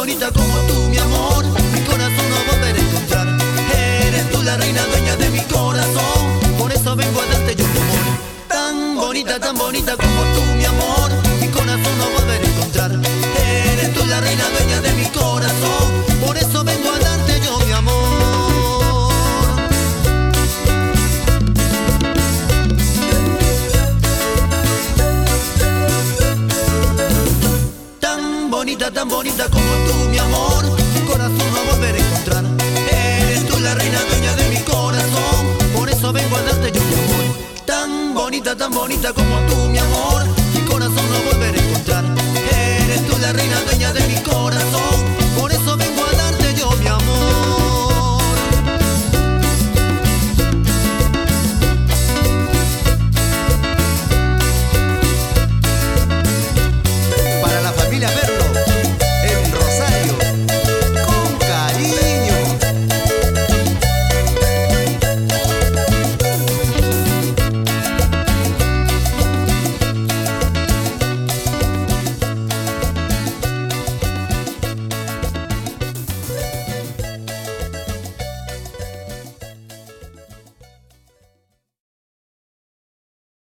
bonita como tú, mi amor, mi corazón no volverá a encontrar. Eres tú la reina dueña de mi corazón, por eso vengo a darte yo mi amor. Tan bonita como tú, mi amor, mi corazón no volverá a encontrar. Eres tú la reina dueña de mi corazón, por eso vengo a darte yo mi amor. Tan bonita como tú, mi amor, mi corazón no volverá a encontrar. Eres tú la reina dueña de mi corazón, por eso vengo a darte yo mi amor. Tan bonita como tú, mi amor, mi corazón no volverá a encontrar. Eres tú la reina dueña de mi corazón.